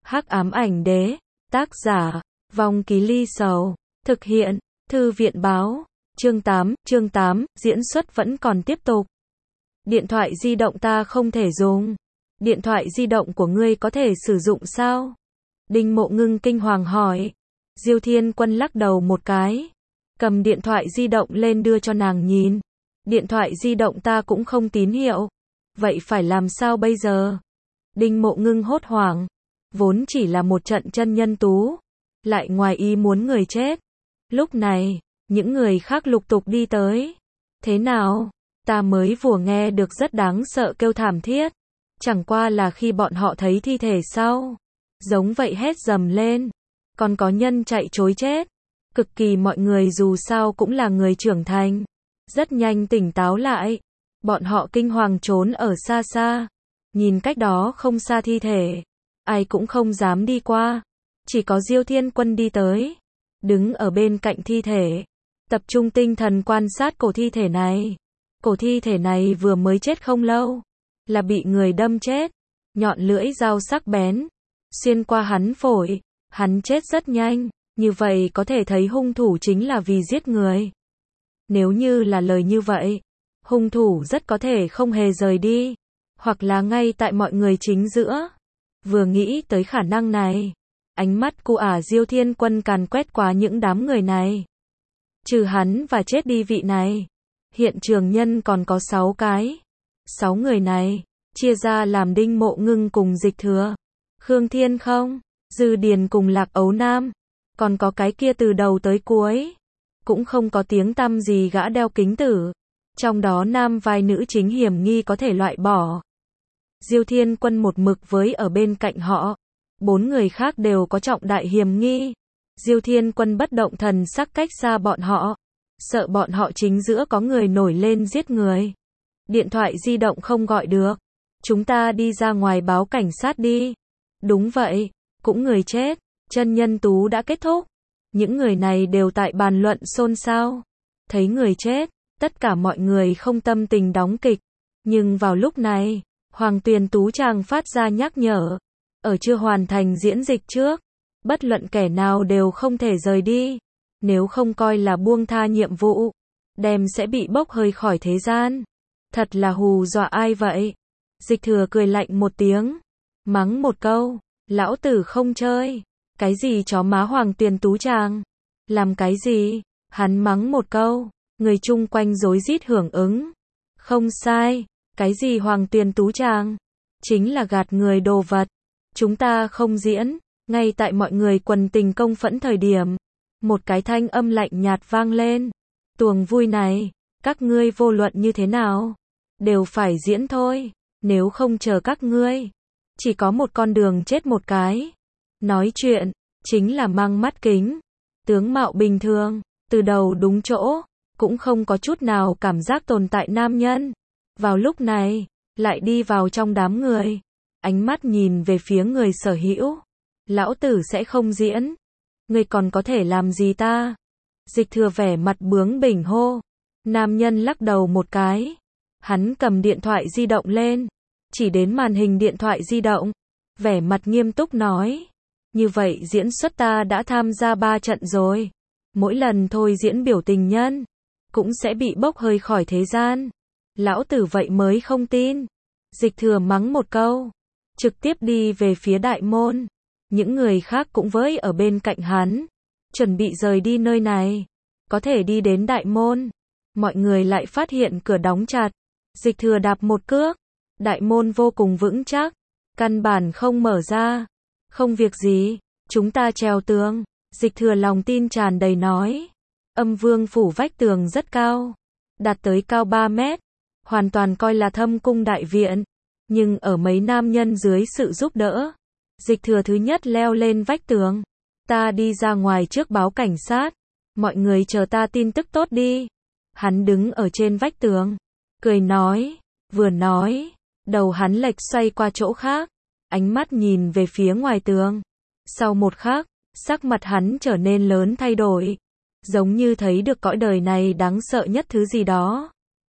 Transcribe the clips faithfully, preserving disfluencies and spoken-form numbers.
Hắc ám ảnh đế, tác giả, Vong Ký Ly Sầu, thực hiện, Thư viện báo, chương tám, chương tám, diễn xuất vẫn còn tiếp tục. Điện thoại di động ta không thể dùng. Điện thoại di động của ngươi có thể sử dụng sao? Đinh Mộ Ngưng kinh hoàng hỏi. Diêu Thiên Quân lắc đầu một cái, cầm điện thoại di động lên đưa cho nàng nhìn. Điện thoại di động ta cũng không tín hiệu. Vậy phải làm sao bây giờ? Đinh Mộ Ngưng hốt hoảng. Vốn chỉ là một trận chân nhân tú, lại ngoài ý muốn người chết. Lúc này, những người khác lục tục đi tới. Thế nào? Ta mới vừa nghe được rất đáng sợ kêu thảm thiết. Chẳng qua là khi bọn họ thấy thi thể sau, giống vậy hét dầm lên. Còn có nhân chạy trối chết. Cực kỳ mọi người dù sao cũng là người trưởng thành, rất nhanh tỉnh táo lại. Bọn họ kinh hoàng trốn ở xa xa, nhìn cách đó không xa thi thể, ai cũng không dám đi qua. Chỉ có Diêu Thiên Quân đi tới, đứng ở bên cạnh thi thể, tập trung tinh thần quan sát cổ thi thể này. Cổ thi thể này vừa mới chết không lâu, là bị người đâm chết, nhọn lưỡi dao sắc bén xuyên qua hắn phổi, hắn chết rất nhanh, như vậy có thể thấy hung thủ chính là vì giết người. Nếu như là lời như vậy, hung thủ rất có thể không hề rời đi, hoặc là ngay tại mọi người chính giữa. Vừa nghĩ tới khả năng này, ánh mắt của ả Diêu Thiên Quân càn quét qua những đám người này. Trừ hắn và chết đi vị này, hiện trường nhân còn có sáu cái. Sáu người này, chia ra làm Đinh Mộ Ngưng cùng Dịch Thừa, Khương Thiên Không, Dư Điền cùng Lạc Ấu Nam. Còn có cái kia từ đầu tới cuối cũng không có tiếng tăm gì gã đeo kính tử. Trong đó nam vai nữ chính hiểm nghi có thể loại bỏ. Diêu Thiên Quân một mực với ở bên cạnh họ. Bốn người khác đều có trọng đại hiểm nghi. Diêu Thiên Quân bất động thần sắc cách xa bọn họ, sợ bọn họ chính giữa có người nổi lên giết người. Điện thoại di động không gọi được. Chúng ta đi ra ngoài báo cảnh sát đi. Đúng vậy, cũng người chết. Chân nhân tú đã kết thúc. Những người này đều tại bàn luận xôn xao. Thấy người chết, tất cả mọi người không tâm tình đóng kịch. Nhưng vào lúc này, Hoàng Tuyền Tú chàng phát ra nhắc nhở. Ở chưa hoàn thành diễn dịch trước, bất luận kẻ nào đều không thể rời đi. Nếu không coi là buông tha nhiệm vụ, đem sẽ bị bốc hơi khỏi thế gian. Thật là hù dọa ai vậy? Dịch Thừa cười lạnh một tiếng, mắng một câu, lão tử không chơi. Cái gì chó má Hoàng Tuyền Tú chàng? Làm cái gì? Hắn mắng một câu, người chung quanh rối rít hưởng ứng. Không sai, cái gì Hoàng Tuyền Tú chàng? Chính là gạt người đồ vật. Chúng ta không diễn. Ngay tại mọi người quần tình công phẫn thời điểm, một cái thanh âm lạnh nhạt vang lên. Tuồng vui này, các ngươi vô luận như thế nào, đều phải diễn thôi. Nếu không chờ các ngươi, chỉ có một con đường chết một cái. Nói chuyện, chính là mang mắt kính, tướng mạo bình thường, từ đầu đúng chỗ, cũng không có chút nào cảm giác tồn tại nam nhân. Vào lúc này, lại đi vào trong đám người, ánh mắt nhìn về phía người sở hữu. Lão tử sẽ không diễn. Ngươi còn có thể làm gì ta? Dịch Thừa vẻ mặt bướng bỉnh hô. Nam nhân lắc đầu một cái. Hắn cầm điện thoại di động lên, chỉ đến màn hình điện thoại di động, vẻ mặt nghiêm túc nói. Như vậy diễn xuất ta đã tham gia ba trận rồi. Mỗi lần thôi diễn biểu tình nhân, cũng sẽ bị bốc hơi khỏi thế gian. Lão tử vậy mới không tin. Dịch Thừa mắng một câu, trực tiếp đi về phía đại môn. Những người khác cũng với ở bên cạnh hắn, chuẩn bị rời đi nơi này. Có thể đi đến đại môn, mọi người lại phát hiện cửa đóng chặt. Dịch Thừa đạp một cước, đại môn vô cùng vững chắc, căn bản không mở ra. Không việc gì, chúng ta trèo tường. Dịch Thừa lòng tin tràn đầy nói. Âm Vương phủ vách tường rất cao, đạt tới cao ba mét, hoàn toàn coi là thâm cung đại viện. Nhưng ở mấy nam nhân dưới sự giúp đỡ, Dịch Thừa thứ nhất leo lên vách tường. Ta đi ra ngoài trước báo cảnh sát, mọi người chờ ta tin tức tốt đi. Hắn đứng ở trên vách tường, cười nói, vừa nói, đầu hắn lệch xoay qua chỗ khác, ánh mắt nhìn về phía ngoài tường. Sau một khắc, sắc mặt hắn trở nên lớn thay đổi, giống như thấy được cõi đời này đáng sợ nhất thứ gì đó.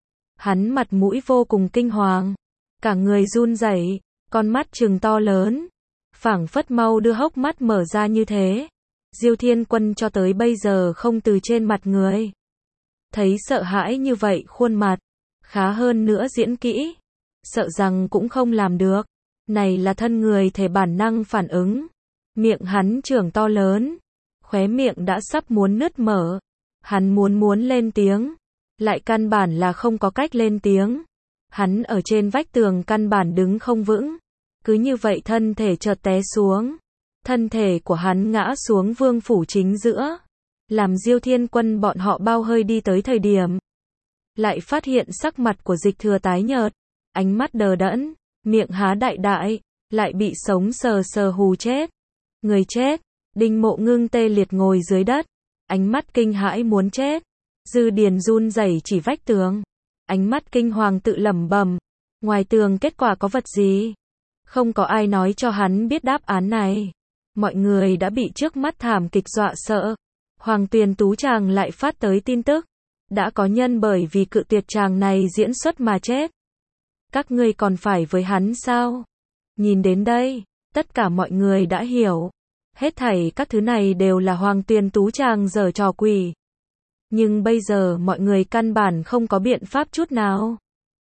Hắn mặt mũi vô cùng kinh hoàng, cả người run rẩy, con mắt trừng to lớn, phảng phất mau đưa hốc mắt mở ra như thế. Diêu Thiên Quân cho tới bây giờ không từ trên mặt người. Thấy sợ hãi như vậy khuôn mặt, khá hơn nữa diễn kỹ. Sợ rằng cũng không làm được. Này là thân người thể bản năng phản ứng. Miệng hắn trưởng to lớn. Khóe miệng đã sắp muốn nứt mở. Hắn muốn muốn lên tiếng. Lại căn bản là không có cách lên tiếng. Hắn ở trên vách tường căn bản đứng không vững. Cứ như vậy thân thể chợt té xuống. Thân thể của hắn ngã xuống vương phủ chính giữa. Làm Diêu Thiên Quân bọn họ bao hơi đi tới thời điểm. Lại phát hiện sắc mặt của Dịch Thừa tái nhợt. Ánh mắt đờ đẫn. Miệng há đại đại. Lại bị sống sờ sờ hù chết. Người chết. Đinh Mộ Ngưng tê liệt ngồi dưới đất. Ánh mắt kinh hãi muốn chết. Dư Điền run rẩy chỉ vách tường. Ánh mắt kinh hoàng tự lẩm bẩm. Ngoài tường kết quả có vật gì? Không có ai nói cho hắn biết đáp án này. Mọi người đã bị trước mắt thảm kịch dọa sợ. Hoàng Tuyền Tú chàng lại phát tới tin tức. Đã có nhân bởi vì cự tuyệt chàng này diễn xuất mà chết. Các ngươi còn phải với hắn sao? Nhìn đến đây, tất cả mọi người đã hiểu. Hết thảy các thứ này đều là Hoàng Tuyền Tú chàng giở trò quỷ. Nhưng bây giờ mọi người căn bản không có biện pháp chút nào.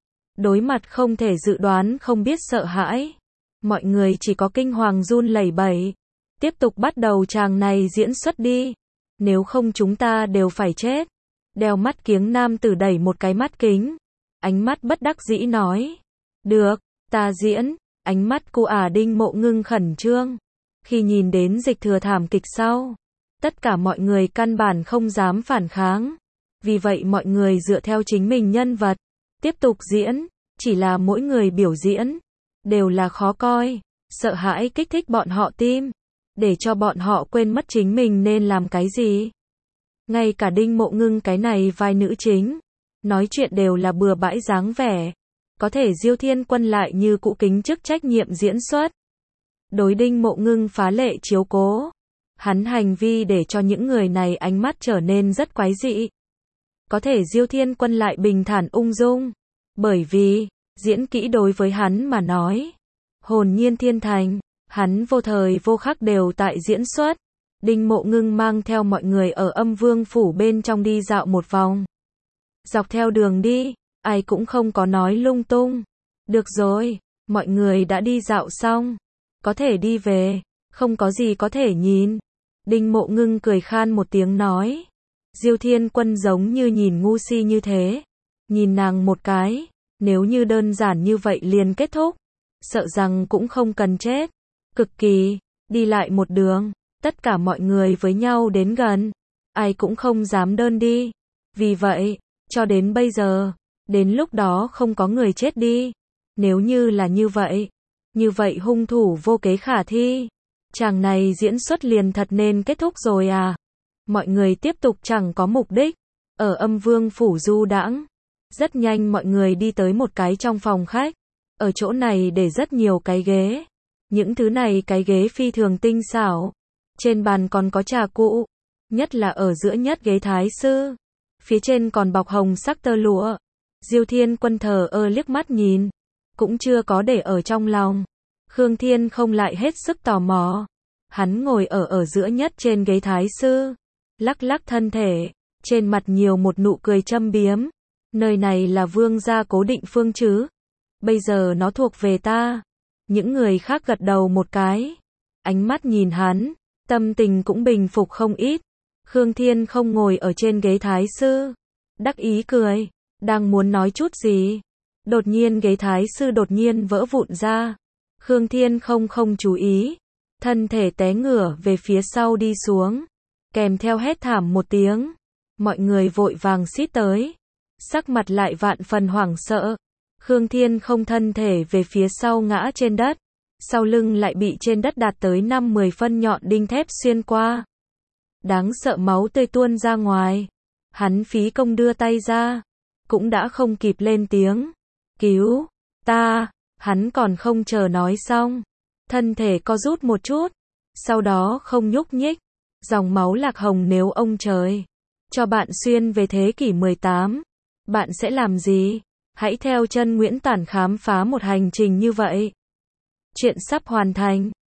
Đối mặt không thể dự đoán không biết sợ hãi. Mọi người chỉ có kinh hoàng run lẩy bẩy. Tiếp tục bắt đầu chàng này diễn xuất đi. Nếu không chúng ta đều phải chết. Đeo mắt kiếng nam tử đẩy một cái mắt kính. Ánh mắt bất đắc dĩ nói. Được, ta diễn. Ánh mắt cụ ả Đinh Mộ Ngưng khẩn trương. Khi nhìn đến Dịch Thừa thảm kịch sau. Tất cả mọi người căn bản không dám phản kháng. Vì vậy mọi người dựa theo chính mình nhân vật. Tiếp tục diễn. Chỉ là mỗi người biểu diễn. Đều là khó coi. Sợ hãi kích thích bọn họ tim. Để cho bọn họ quên mất chính mình nên làm cái gì. Ngay cả Đinh Mộ Ngưng cái này vai nữ chính. Nói chuyện đều là bừa bãi dáng vẻ. Có thể Diêu Thiên Quân lại như cũ kính chức trách nhiệm diễn xuất. Đối Đinh Mộ Ngưng phá lệ chiếu cố. Hắn hành vi để cho những người này ánh mắt trở nên rất quái dị. Có thể Diêu Thiên Quân lại bình thản ung dung. Bởi vì, diễn kỹ đối với hắn mà nói. Hồn nhiên thiên thành, hắn vô thời vô khắc đều tại diễn xuất. Đinh Mộ Ngưng mang theo mọi người ở Âm Vương phủ bên trong đi dạo một vòng. Dọc theo đường đi, ai cũng không có nói lung tung. Được rồi, mọi người đã đi dạo xong. Có thể đi về, không có gì có thể nhìn. Đinh Mộ Ngưng cười khan một tiếng nói. Diêu Thiên Quân giống như nhìn ngu si như thế. Nhìn nàng một cái, nếu như đơn giản như vậy liền kết thúc. Sợ rằng cũng không cần chết. Cực kỳ, đi lại một đường, tất cả mọi người với nhau đến gần. Ai cũng không dám đơn đi. Vì vậy, cho đến bây giờ, đến lúc đó không có người chết đi. Nếu như là như vậy, như vậy hung thủ vô kế khả thi. Chàng này diễn xuất liền thật nên kết thúc rồi à. Mọi người tiếp tục chẳng có mục đích. Ở Âm Vương phủ du đãng. Rất nhanh mọi người đi tới một cái trong phòng khách. Ở chỗ này để rất nhiều cái ghế. Những thứ này cái ghế phi thường tinh xảo. Trên bàn còn có trà cụ. Nhất là ở giữa nhất ghế thái sư. Phía trên còn bọc hồng sắc tơ lụa. Diêu Thiên Quân thờ ơ liếc mắt nhìn. Cũng chưa có để ở trong lòng. Khương Thiên không lại hết sức tò mò. Hắn ngồi ở ở giữa nhất trên ghế thái sư. Lắc lắc thân thể. Trên mặt nhiều một nụ cười châm biếm. Nơi này là vương gia cố định phương chứ. Bây giờ nó thuộc về ta. Những người khác gật đầu một cái. Ánh mắt nhìn hắn. Tâm tình cũng bình phục không ít. Khương Thiên không ngồi ở trên ghế thái sư. Đắc ý cười. Đang muốn nói chút gì. Đột nhiên ghế thái sư đột nhiên vỡ vụn ra. Khương Thiên không không chú ý. Thân thể té ngửa về phía sau đi xuống. Kèm theo hét thảm một tiếng. Mọi người vội vàng xít tới. Sắc mặt lại vạn phần hoảng sợ. Khương Thiên không thân thể về phía sau ngã trên đất. Sau lưng lại bị trên đất đạt tới năm mười phân nhọn đinh thép xuyên qua. Đáng sợ máu tươi tuôn ra ngoài. Hắn phí công đưa tay ra. Cũng đã không kịp lên tiếng. Cứu ta. Hắn còn không chờ nói xong. Thân thể co rút một chút. Sau đó không nhúc nhích. Dòng máu lạc hồng nếu ông trời cho bạn xuyên về thế kỷ mười tám. Bạn sẽ làm gì? Hãy theo chân Nguyễn Tản khám phá một hành trình như vậy. Chuyện sắp hoàn thành.